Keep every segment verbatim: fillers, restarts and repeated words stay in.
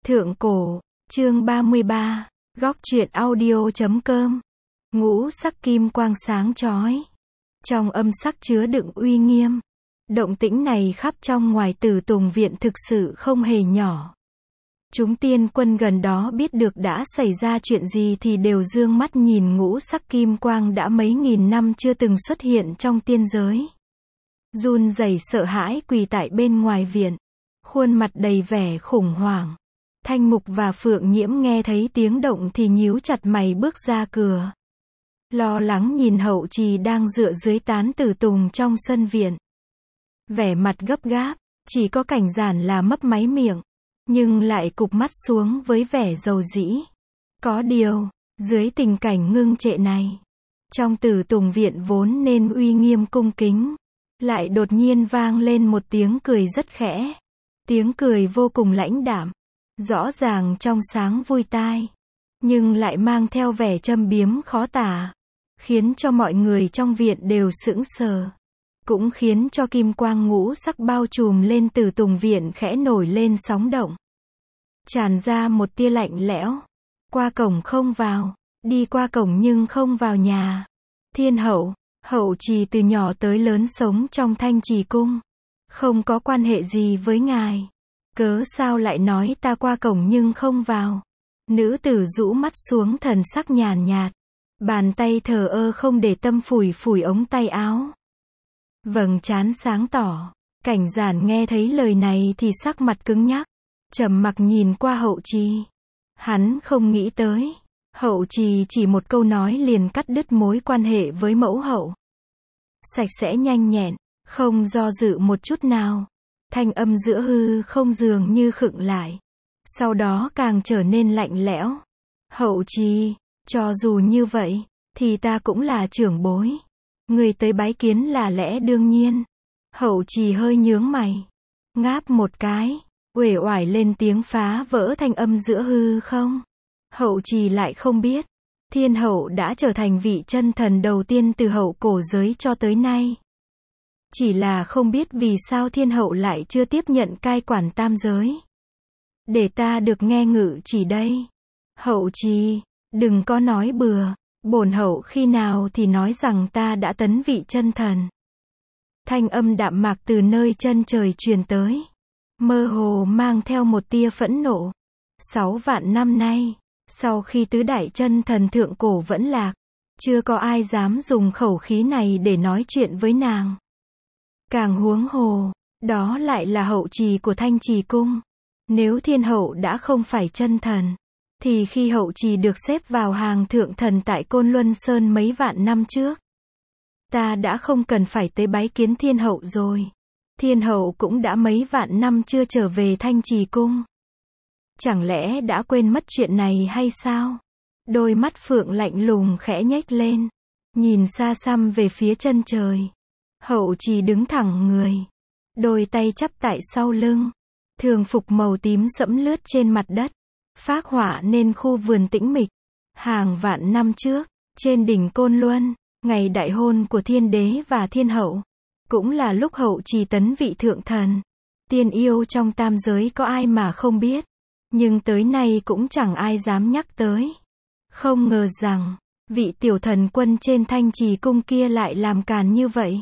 Thượng cổ, chương ba mươi ba, góc truyện audio chấm com. Ngũ sắc kim quang sáng chói. Trong âm sắc chứa đựng uy nghiêm. Động tĩnh này khắp trong ngoài Tử Tùng viện thực sự không hề nhỏ. Chúng tiên quân gần đó biết được đã xảy ra chuyện gì thì đều dương mắt nhìn ngũ sắc kim quang đã mấy nghìn năm chưa từng xuất hiện trong tiên giới. Run rẩy sợ hãi quỳ tại bên ngoài viện, khuôn mặt đầy vẻ khủng hoảng. Thanh Mục và Phượng Nhiễm nghe thấy tiếng động thì nhíu chặt mày bước ra cửa. Lo lắng nhìn Hậu Trì đang dựa dưới tán Tử Tùng trong sân viện. Vẻ mặt gấp gáp, chỉ có Cảnh Giản là mấp máy miệng, nhưng lại cụp mắt xuống với vẻ dầu dĩ. Có điều, dưới tình cảnh ngưng trệ này, trong Tử Tùng viện vốn nên uy nghiêm cung kính, lại đột nhiên vang lên một tiếng cười rất khẽ. Tiếng cười vô cùng lãnh đạm, rõ ràng trong sáng vui tai, nhưng lại mang theo vẻ châm biếm khó tả, khiến cho mọi người trong viện đều sững sờ, cũng khiến cho kim quang ngũ sắc bao trùm lên Tử Tùng viện khẽ nổi lên sóng động. Tràn ra một tia lạnh lẽo. Qua cổng không vào, đi qua cổng nhưng không vào nhà. Thiên hậu, Hậu Trì từ nhỏ tới lớn sống trong Thanh Trì cung, không có quan hệ gì với ngài. Cớ sao lại nói ta qua cổng nhưng không vào? Nữ tử rũ mắt xuống thần sắc nhàn nhạt, bàn tay thờ ơ không để tâm phủi phủi ống tay áo. Vầng trán sáng tỏ. Cảnh Giản nghe thấy lời này thì sắc mặt cứng nhắc, trầm mặc nhìn qua Hậu Trì. Hắn không nghĩ tới, Hậu Trì chỉ một câu nói liền cắt đứt mối quan hệ với mẫu hậu. Sạch sẽ nhanh nhẹn, không do dự một chút nào. Thanh âm giữa hư không dường như khựng lại, sau đó càng trở nên lạnh lẽo. Hậu Trì, cho dù như vậy, thì ta cũng là trưởng bối. Người tới bái kiến là lẽ đương nhiên. Hậu Trì hơi nhướng mày, ngáp một cái, uể oải lên tiếng phá vỡ thanh âm giữa hư không. Hậu Trì lại không biết, Thiên hậu đã trở thành vị chân thần đầu tiên từ hậu cổ giới cho tới nay. Chỉ là không biết vì sao Thiên hậu lại chưa tiếp nhận cai quản tam giới. Để ta được nghe ngự chỉ đây. Hậu Trì, đừng có nói bừa, bổn hậu khi nào thì nói rằng ta đã tấn vị chân thần. Thanh âm đạm mạc từ nơi chân trời truyền tới, mơ hồ mang theo một tia phẫn nộ. Sáu vạn năm nay, sau khi tứ đại chân thần thượng cổ vẫn lạc, chưa có ai dám dùng khẩu khí này để nói chuyện với nàng. Càng huống hồ, đó lại là Hậu Trì của Thanh Trì cung. Nếu Thiên hậu đã không phải chân thần, thì khi Hậu Trì được xếp vào hàng thượng thần tại Côn Luân Sơn mấy vạn năm trước, ta đã không cần phải tới bái kiến Thiên hậu rồi. Thiên hậu cũng đã mấy vạn năm chưa trở về Thanh Trì cung. Chẳng lẽ đã quên mất chuyện này hay sao? Đôi mắt Phượng lạnh lùng khẽ nhếch lên, nhìn xa xăm về phía chân trời. Hậu Trì đứng thẳng người, đôi tay chắp tại sau lưng, thường phục màu tím sẫm lướt trên mặt đất, phác họa nên khu vườn tĩnh mịch. Hàng vạn năm trước, trên đỉnh Côn Luân, ngày đại hôn của Thiên đế và Thiên hậu, cũng là lúc Hậu Trì tấn vị thượng thần. Tiên yêu trong tam giới có ai mà không biết, nhưng tới nay cũng chẳng ai dám nhắc tới. Không ngờ rằng, vị tiểu thần quân trên Thanh Trì cung kia lại làm càn như vậy.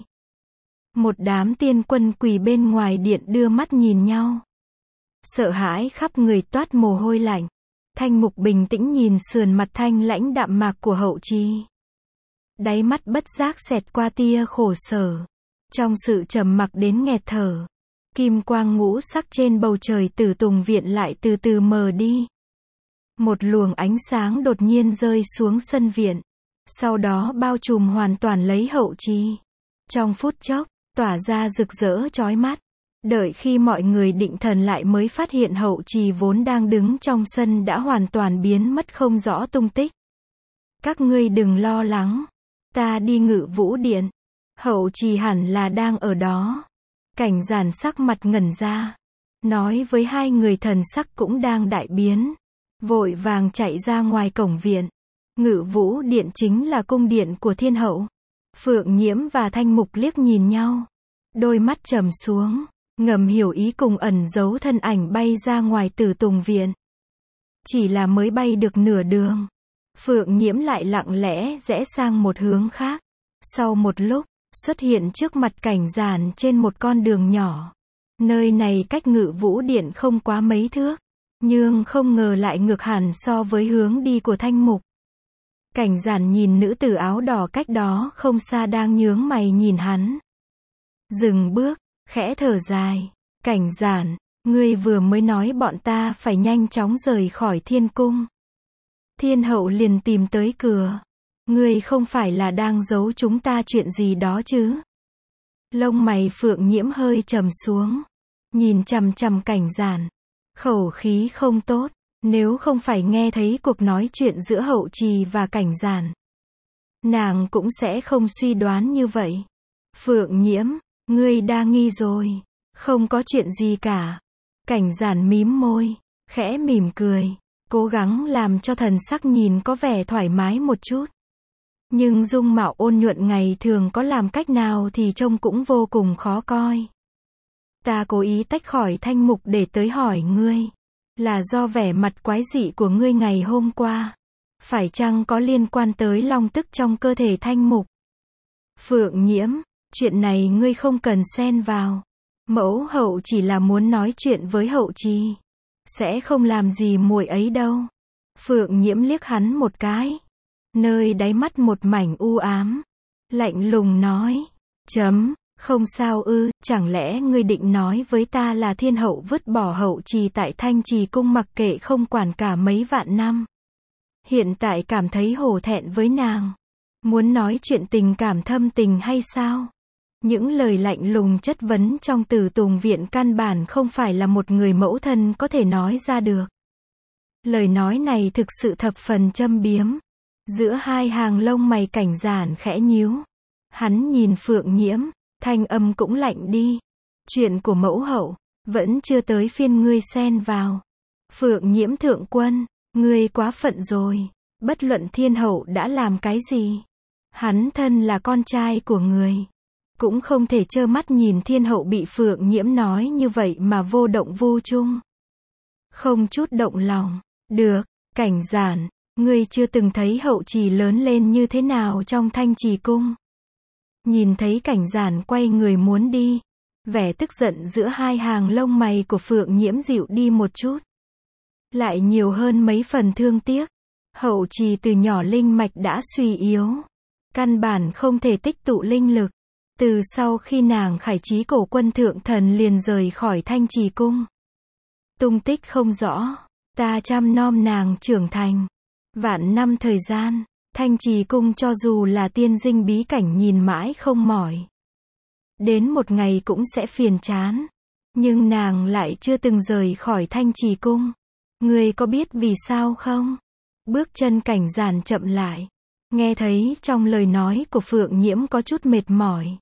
Một đám tiên quân quỳ bên ngoài điện đưa mắt nhìn nhau, sợ hãi khắp người toát mồ hôi lạnh. Thanh Mục bình tĩnh nhìn sườn mặt thanh lãnh đạm mạc của Hậu Trì, đáy mắt bất giác xẹt qua tia khổ sở. Trong sự trầm mặc đến nghẹt thở, kim quang ngũ sắc trên bầu trời Tử Tùng viện lại từ từ mờ đi. Một luồng ánh sáng đột nhiên rơi xuống sân viện, sau đó bao trùm hoàn toàn lấy Hậu Trì. Trong phút chốc, tỏa ra rực rỡ chói mắt. Đợi khi mọi người định thần lại mới phát hiện Hậu Trì vốn đang đứng trong sân đã hoàn toàn biến mất không rõ tung tích. Các ngươi đừng lo lắng, ta đi Ngự Vũ điện. Hậu Trì hẳn là đang ở đó. Cảnh Giản sắc mặt ngẩn ra, nói với hai người thần sắc cũng đang đại biến, vội vàng chạy ra ngoài cổng viện. Ngự Vũ điện chính là cung điện của Thiên hậu. Phượng Nhiễm và Thanh Mục liếc nhìn nhau, đôi mắt trầm xuống, ngầm hiểu ý cùng ẩn giấu thân ảnh bay ra ngoài Tử Tùng viện. Chỉ là mới bay được nửa đường, Phượng Nhiễm lại lặng lẽ rẽ sang một hướng khác. Sau một lúc, xuất hiện trước mặt Cảnh Giản trên một con đường nhỏ. Nơi này cách Ngự Vũ Điện không quá mấy thước, nhưng không ngờ lại ngược hẳn so với hướng đi của Thanh Mục. Cảnh Giản nhìn nữ tử áo đỏ cách đó không xa đang nhướng mày nhìn hắn. Dừng bước, khẽ thở dài. Cảnh Giản, ngươi vừa mới nói bọn ta phải nhanh chóng rời khỏi thiên cung. Thiên hậu liền tìm tới cửa. Ngươi không phải là đang giấu chúng ta chuyện gì đó chứ? Lông mày Phượng Nhiễm hơi trầm xuống. Nhìn chằm chằm Cảnh Giản. Khẩu khí không tốt. Nếu không phải nghe thấy cuộc nói chuyện giữa Hậu Trì và Cảnh Giản, nàng cũng sẽ không suy đoán như vậy. Phượng Nhiễm, ngươi đa nghi rồi. Không có chuyện gì cả. Cảnh Giản mím môi, khẽ mỉm cười, cố gắng làm cho thần sắc nhìn có vẻ thoải mái một chút. Nhưng dung mạo ôn nhuận ngày thường có làm cách nào thì trông cũng vô cùng khó coi. Ta cố ý tách khỏi Thanh Mục để tới hỏi ngươi, là do vẻ mặt quái dị của ngươi ngày hôm qua, phải chăng có liên quan tới long tức trong cơ thể Thanh Mục? Phượng Nhiễm, chuyện này ngươi không cần xen vào. Mẫu hậu chỉ là muốn nói chuyện với Hậu Trì, sẽ không làm gì muội ấy đâu. Phượng Nhiễm liếc hắn một cái, nơi đáy mắt một mảnh u ám, lạnh lùng nói, chấm, không sao ư, chẳng lẽ ngươi định nói với ta là thiên hậu vứt bỏ Hậu Trì tại Thanh Trì cung mặc kệ không quản cả mấy vạn năm. Hiện tại cảm thấy hổ thẹn với nàng, muốn nói chuyện tình cảm thâm tình hay sao? Những lời lạnh lùng chất vấn trong Tử Tùng Viện căn bản không phải là một người mẫu thân có thể nói ra được. Lời nói này thực sự thập phần châm biếm. Giữa hai hàng lông mày Cảnh Giản khẽ nhíu. Hắn nhìn Phượng Nhiễm, thanh âm cũng lạnh đi. Chuyện của mẫu hậu, vẫn chưa tới phiên ngươi xen vào. Phượng Nhiễm thượng quân, ngươi quá phận rồi. Bất luận thiên hậu đã làm cái gì, hắn thân là con trai của người, cũng không thể trơ mắt nhìn thiên hậu bị Phượng Nhiễm nói như vậy mà vô động vô chung. Không chút động lòng. Được, Cảnh Giản, ngươi chưa từng thấy Hậu Trì lớn lên như thế nào trong Thanh Trì cung. Nhìn thấy Cảnh Giản quay người muốn đi, vẻ tức giận giữa hai hàng lông mày của Phượng Nhiễm dịu đi một chút, lại nhiều hơn mấy phần thương tiếc. Hậu Trì từ nhỏ linh mạch đã suy yếu, căn bản không thể tích tụ linh lực. Từ sau khi nàng khải trí cổ quân thượng thần liền rời khỏi Thanh Trì cung, tung tích không rõ. Ta chăm nom nàng trưởng thành vạn năm thời gian, Thanh Trì cung cho dù là tiên dinh bí cảnh nhìn mãi không mỏi, đến một ngày cũng sẽ phiền chán. Nhưng nàng lại chưa từng rời khỏi Thanh Trì cung. Ngươi có biết vì sao không? Bước chân Cảnh Giản chậm lại, nghe thấy trong lời nói của Phượng Nhiễm có chút mệt mỏi,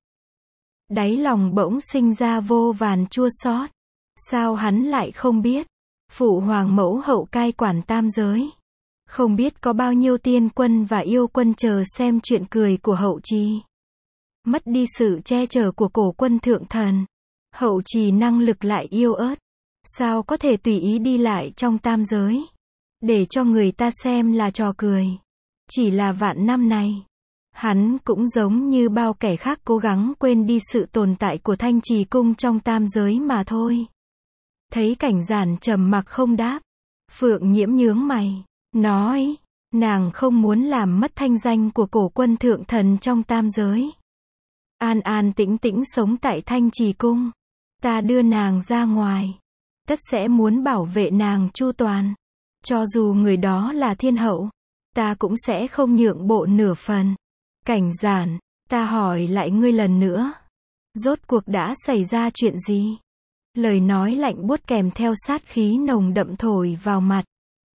đáy lòng bỗng sinh ra vô vàn chua xót. Sao hắn lại không biết? Phụ hoàng mẫu hậu cai quản tam giới, không biết có bao nhiêu tiên quân và yêu quân chờ xem chuyện cười của Hậu Trì. Mất đi sự che chở của cổ quân thượng thần, Hậu Trì năng lực lại yếu ớt, sao có thể tùy ý đi lại trong tam giới, để cho người ta xem là trò cười. Chỉ là vạn năm này, hắn cũng giống như bao kẻ khác cố gắng quên đi sự tồn tại của Thanh Trì cung trong tam giới mà thôi. Thấy Cảnh Giản trầm mặc không đáp, Phượng Nhiễm nhướng mày, nói, nàng không muốn làm mất thanh danh của cổ quân thượng thần trong tam giới. An an tĩnh tĩnh sống tại Thanh Trì cung, ta đưa nàng ra ngoài, tất sẽ muốn bảo vệ nàng chu toàn. Cho dù người đó là thiên hậu, ta cũng sẽ không nhượng bộ nửa phần. Cảnh Giản, ta hỏi lại ngươi lần nữa, rốt cuộc đã xảy ra chuyện gì? Lời nói lạnh buốt kèm theo sát khí nồng đậm thổi vào mặt.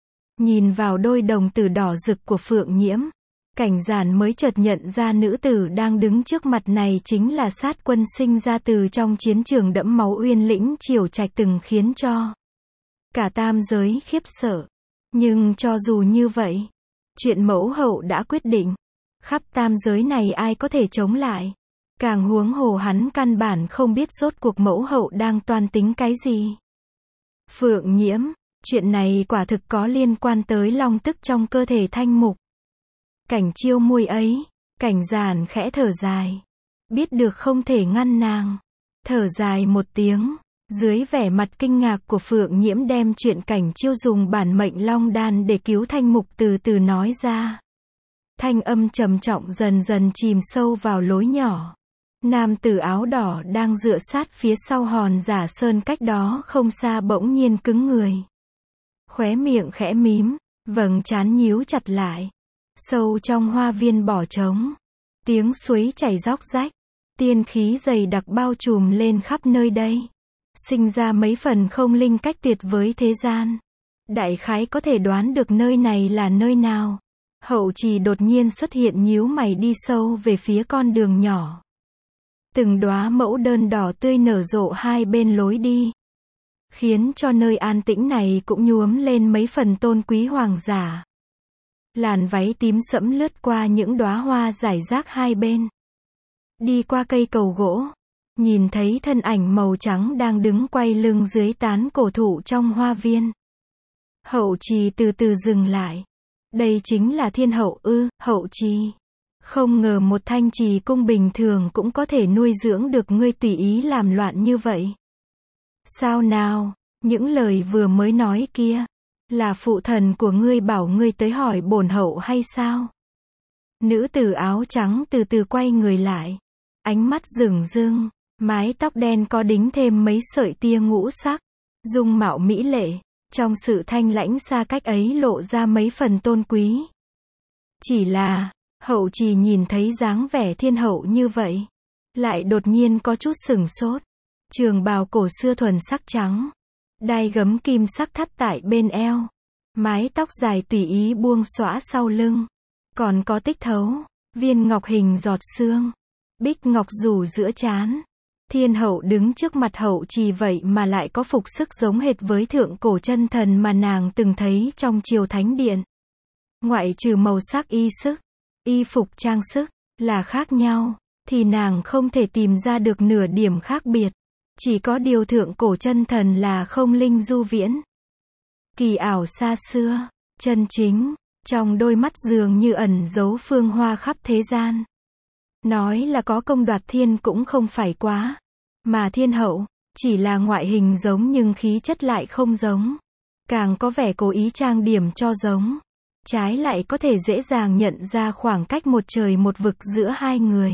Nhìn vào đôi đồng tử đỏ rực của Phượng Nhiễm, Cảnh Giản mới chợt nhận ra nữ tử đang đứng trước mặt này chính là sát quân sinh ra từ trong chiến trường đẫm máu Uyên Lĩnh Triều Trạch từng khiến cho cả tam giới khiếp sợ. Nhưng cho dù như vậy, chuyện mẫu hậu đã quyết định, khắp tam giới này ai có thể chống lại. Càng huống hồ hắn căn bản không biết rốt cuộc mẫu hậu đang toan tính cái gì. Phượng Nhiễm, Chuyện này quả thực có liên quan tới long tức trong cơ thể Thanh Mục. Cảnh Chiêu môi ấy, Cảnh Giản khẽ thở dài. Biết được không thể ngăn nàng. Thở dài một tiếng, dưới vẻ mặt kinh ngạc của Phượng Nhiễm đem chuyện Cảnh Chiêu dùng bản mệnh long đan để cứu Thanh Mục từ từ nói ra. Thanh âm trầm trọng dần dần chìm sâu vào lối nhỏ. Nam tử áo đỏ đang dựa sát phía sau hòn giả sơn cách đó không xa bỗng nhiên cứng người. Khóe miệng khẽ mím, vầng trán nhíu chặt lại. Sâu trong hoa viên bỏ trống, tiếng suối chảy róc rách, tiên khí dày đặc bao trùm lên khắp nơi đây. Sinh ra mấy phần không linh cách tuyệt với thế gian. Đại khái có thể đoán được nơi này là nơi nào. Hậu Trì đột nhiên xuất hiện nhíu mày đi sâu về phía con đường nhỏ. Từng đóa mẫu đơn đỏ tươi nở rộ hai bên lối đi, khiến cho nơi an tĩnh này cũng nhuốm lên mấy phần tôn quý hoàng giả. Làn váy tím sẫm lướt qua những đóa hoa rải rác hai bên. Đi qua cây cầu gỗ, nhìn thấy thân ảnh màu trắng đang đứng quay lưng dưới tán cổ thụ trong hoa viên. Hậu Trì từ từ dừng lại. Đây chính là thiên hậu ư? Hậu Trì. Không ngờ một thanh trì cung bình thường cũng có thể nuôi dưỡng được ngươi tùy ý làm loạn như vậy. Sao nào, những lời vừa mới nói kia, là phụ thần của ngươi bảo ngươi tới hỏi bổn hậu hay sao? Nữ tử áo trắng từ từ quay người lại. Ánh mắt rừng rưng, mái tóc đen có đính thêm mấy sợi tia ngũ sắc. Dung mạo mỹ lệ, trong sự thanh lãnh xa cách ấy lộ ra mấy phần tôn quý. Chỉ là, Hậu Trì nhìn thấy dáng vẻ thiên hậu như vậy, lại đột nhiên có chút sửng sốt. Trường bào cổ xưa thuần sắc trắng, đai gấm kim sắc thắt tại bên eo, mái tóc dài tùy ý buông xõa sau lưng, còn có tích thấu, viên ngọc hình giọt sương, bích ngọc rủ giữa trán. Thiên hậu đứng trước mặt Hậu Trì vậy mà lại có phục sức giống hệt với thượng cổ chân thần mà nàng từng thấy trong triều thánh điện. Ngoại trừ màu sắc y sức, y phục trang sức, là khác nhau, thì nàng không thể tìm ra được nửa điểm khác biệt. Chỉ có điều thượng cổ chân thần là không linh du viễn. Kỳ ảo xa xưa, chân chính, trong đôi mắt dường như ẩn giấu phương hoa khắp thế gian. Nói là có công đoạt thiên cũng không phải quá. Mà thiên hậu, chỉ là ngoại hình giống nhưng khí chất lại không giống. Càng có vẻ cố ý trang điểm cho giống. Trái lại có thể dễ dàng nhận ra khoảng cách một trời một vực giữa hai người.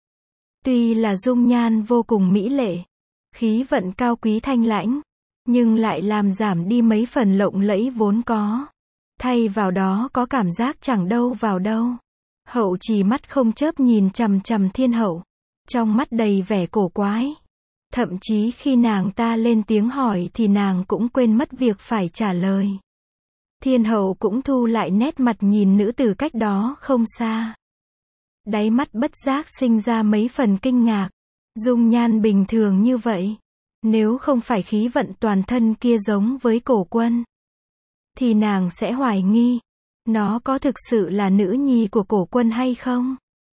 Tuy là dung nhan vô cùng mỹ lệ, khí vận cao quý thanh lãnh, nhưng lại làm giảm đi mấy phần lộng lẫy vốn có. Thay vào đó có cảm giác chẳng đâu vào đâu. Hậu Trì mắt không chớp nhìn chằm chằm thiên hậu, trong mắt đầy vẻ cổ quái. Thậm chí khi nàng ta lên tiếng hỏi thì nàng cũng quên mất việc phải trả lời. Thiên hậu cũng thu lại nét mặt nhìn nữ tử cách đó không xa. Đáy mắt bất giác sinh ra mấy phần kinh ngạc. Dung nhan bình thường như vậy, nếu không phải khí vận toàn thân kia giống với cổ quân, thì nàng sẽ hoài nghi, nó có thực sự là nữ nhi của cổ quân hay không?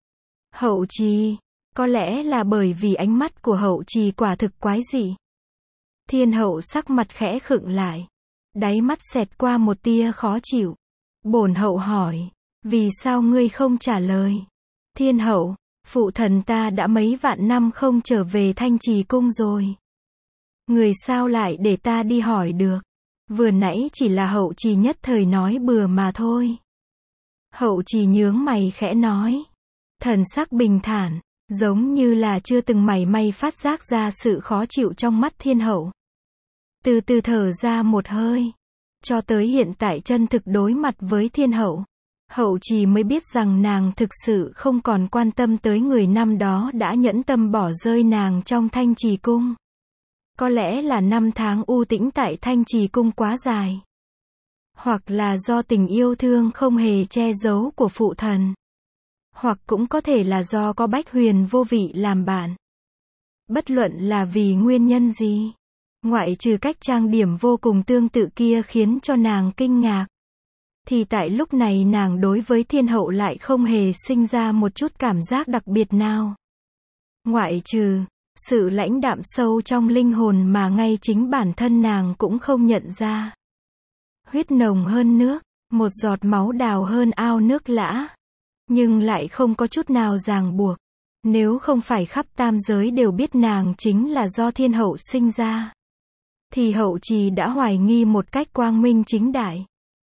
Hậu Trì, có lẽ là bởi vì ánh mắt của Hậu Trì quả thực quái dị. Thiên hậu sắc mặt khẽ khựng lại, đáy mắt xẹt qua một tia khó chịu. Bổn hậu hỏi, vì sao ngươi không trả lời? Thiên hậu, phụ thần ta đã mấy vạn năm không trở về Thanh Trì cung rồi. Người sao lại để ta đi hỏi được? Vừa nãy chỉ là Hậu Trì nhất thời nói bừa mà thôi. Hậu Trì nhướng mày khẽ nói, thần sắc bình thản, giống như là chưa từng mảy may phát giác ra sự khó chịu trong mắt thiên hậu. Từ từ thở ra một hơi, cho tới hiện tại chân thực đối mặt với thiên hậu, Hậu Trì mới biết rằng nàng thực sự không còn quan tâm tới người năm đó đã nhẫn tâm bỏ rơi nàng trong Thanh Trì cung. Có lẽ là năm tháng u tĩnh tại Thanh Trì cung quá dài, hoặc là do tình yêu thương không hề che giấu của phụ thần, hoặc cũng có thể là do có Bách Huyền vô vị làm bạn. Bất luận là vì nguyên nhân gì, ngoại trừ cách trang điểm vô cùng tương tự kia khiến cho nàng kinh ngạc, thì tại lúc này nàng đối với thiên hậu lại không hề sinh ra một chút cảm giác đặc biệt nào. Ngoại trừ sự lãnh đạm sâu trong linh hồn mà ngay chính bản thân nàng cũng không nhận ra. huyết nồng hơn nước, một giọt máu đào hơn ao nước lã. Nhưng lại không có chút nào ràng buộc. Nếu không phải khắp tam giới đều biết nàng chính là do thiên hậu sinh ra, thì hậu trì đã hoài nghi một cách quang minh chính đại.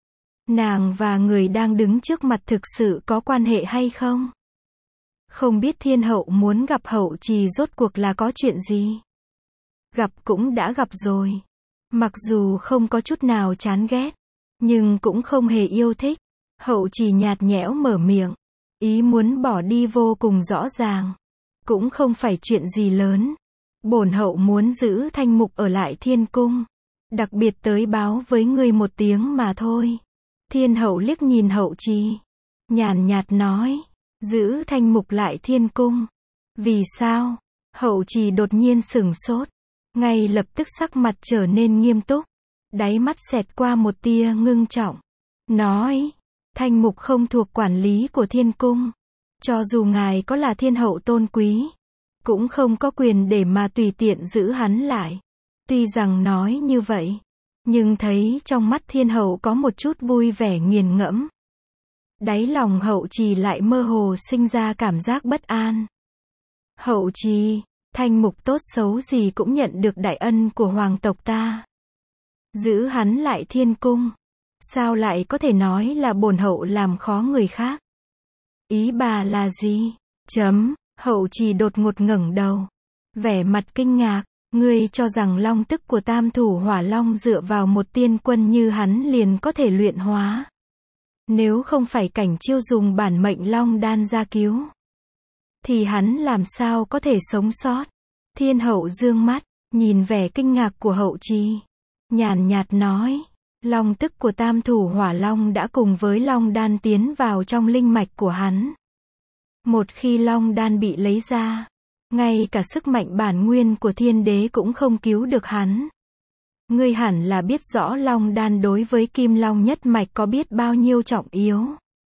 Nàng và người đang đứng trước mặt thực sự có quan hệ hay không? Không biết thiên hậu muốn gặp hậu trì rốt cuộc là có chuyện gì? Gặp cũng đã gặp rồi. Mặc dù không có chút nào chán ghét, nhưng cũng không hề yêu thích. Hậu trì nhạt nhẽo mở miệng. Ý muốn bỏ đi vô cùng rõ ràng. Cũng không phải chuyện gì lớn. Bổn hậu muốn giữ Thanh Mục ở lại thiên cung. Đặc biệt tới báo với ngươi một tiếng mà thôi. Thiên hậu liếc nhìn hậu trì. Nhàn nhạt nói. Giữ Thanh Mục lại thiên cung. Vì sao? Hậu trì đột nhiên sửng sốt. Ngay lập tức sắc mặt trở nên nghiêm túc. Đáy mắt xẹt qua một tia ngưng trọng. Nói. Thanh Mục không thuộc quản lý của thiên cung. Cho dù ngài có là thiên hậu tôn quý, cũng không có quyền để mà tùy tiện giữ hắn lại. Tuy rằng nói như vậy, nhưng thấy trong mắt thiên hậu có một chút vui vẻ nghiền ngẫm. Đáy lòng hậu trì lại mơ hồ sinh ra cảm giác bất an. Hậu trì, Thanh Mục tốt xấu gì cũng nhận được đại ân của hoàng tộc ta. Giữ hắn lại thiên cung. Sao lại có thể nói là bổn hậu làm khó người khác? Ý bà là gì? Chấm, hậu trì đột ngột ngẩng đầu. Vẻ mặt kinh ngạc, ngươi cho rằng long tức của tam thủ hỏa long dựa vào một tiên quân như hắn liền có thể luyện hóa. Nếu không phải Cảnh Chiêu dùng bản mệnh long đan ra cứu, thì hắn làm sao có thể sống sót? Thiên hậu dương mắt, nhìn vẻ kinh ngạc của hậu trì. Nhàn nhạt nói. Long tức của tam thủ hỏa long đã cùng với long đan tiến vào trong linh mạch của hắn. Một khi long đan bị lấy ra, ngay cả sức mạnh bản nguyên của thiên đế cũng không cứu được hắn. Ngươi hẳn là biết rõ long đan đối với kim long nhất mạch có biết bao nhiêu trọng yếu.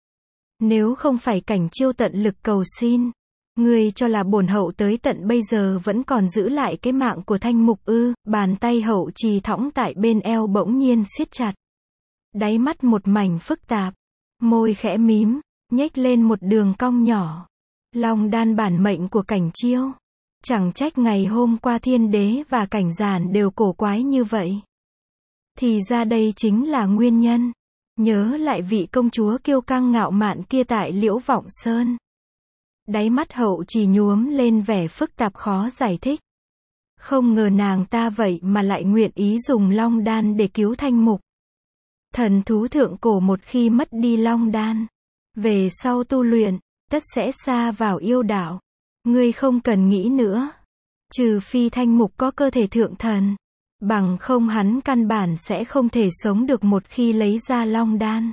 Nếu không phải Cảnh Chiêu tận lực cầu xin, ngươi cho là bổn hậu tới tận bây giờ vẫn còn giữ lại cái mạng của Thanh Mục ư? Bàn tay hậu trì thõng tại bên eo bỗng nhiên siết chặt. Đáy mắt một mảnh phức tạp. Môi khẽ mím, nhếch lên một đường cong nhỏ. Long đan bản mệnh của Cảnh Chiêu. Chẳng trách ngày hôm qua thiên đế và cảnh giản đều cổ quái như vậy. Thì ra đây chính là nguyên nhân. Nhớ lại vị công chúa kiêu căng ngạo mạn kia tại Liễu Vọng Sơn. Đáy mắt hậu trì nhuốm lên vẻ phức tạp khó giải thích. Không ngờ nàng ta vậy mà lại nguyện ý dùng long đan để cứu Thanh Mục. Thần thú thượng cổ một khi mất đi long đan, về sau tu luyện, tất sẽ sa vào yêu đạo. Ngươi không cần nghĩ nữa. Trừ phi Thanh Mục có cơ thể thượng thần. Bằng không hắn căn bản sẽ không thể sống được một khi lấy ra long đan.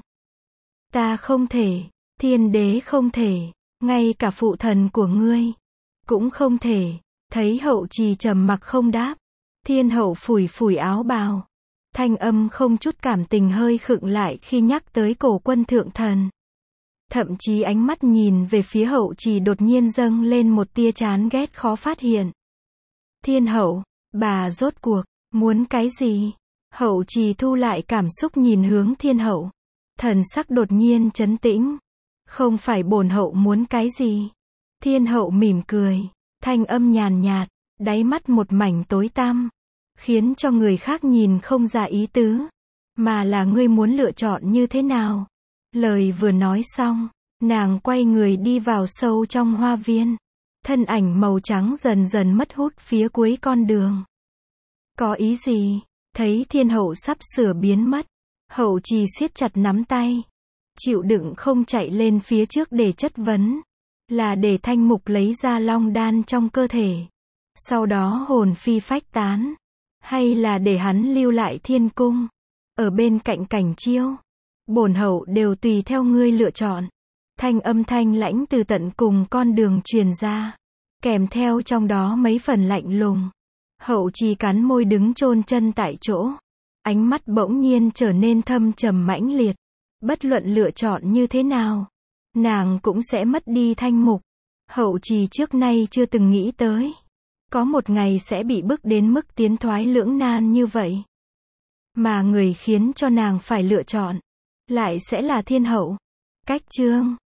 Ta không thể, thiên đế không thể. Ngay cả phụ thần của ngươi cũng không thể. Thấy hậu trì trầm mặc không đáp, thiên hậu phủi phủi áo bào, thanh âm không chút cảm tình hơi khựng lại khi nhắc tới cổ quân thượng thần. Thậm chí ánh mắt nhìn về phía hậu trì đột nhiên dâng lên một tia chán ghét khó phát hiện. Thiên hậu, bà rốt cuộc muốn cái gì? Hậu trì thu lại cảm xúc nhìn hướng thiên hậu, thần sắc đột nhiên trấn tĩnh. Không phải bổn hậu muốn cái gì. Thiên hậu mỉm cười, thanh âm nhàn nhạt, đáy mắt một mảnh tối tăm, khiến cho người khác nhìn không ra ý tứ, mà là ngươi muốn lựa chọn như thế nào. Lời vừa nói xong, nàng quay người đi vào sâu trong hoa viên, thân ảnh màu trắng dần dần mất hút phía cuối con đường. Có ý gì? Thấy thiên hậu sắp sửa biến mất, hậu trì siết chặt nắm tay, chịu đựng không chạy lên phía trước để chất vấn. Là để Thanh Mục lấy ra long đan trong cơ thể, sau đó hồn phi phách tán, hay là để hắn lưu lại thiên cung, ở bên cạnh Cảnh Chiêu? Bổn hậu đều tùy theo ngươi lựa chọn. Thanh âm thanh lãnh từ tận cùng con đường truyền ra, kèm theo trong đó mấy phần lạnh lùng. Hậu trì cắn môi đứng chôn chân tại chỗ, ánh mắt bỗng nhiên trở nên thâm trầm mãnh liệt. Bất luận lựa chọn như thế nào, nàng cũng sẽ mất đi Thanh Mục. Hậu trì trước nay chưa từng nghĩ tới, có một ngày sẽ bị bức đến mức tiến thoái lưỡng nan như vậy. mà người khiến cho nàng phải lựa chọn lại sẽ là thiên hậu. Cách chương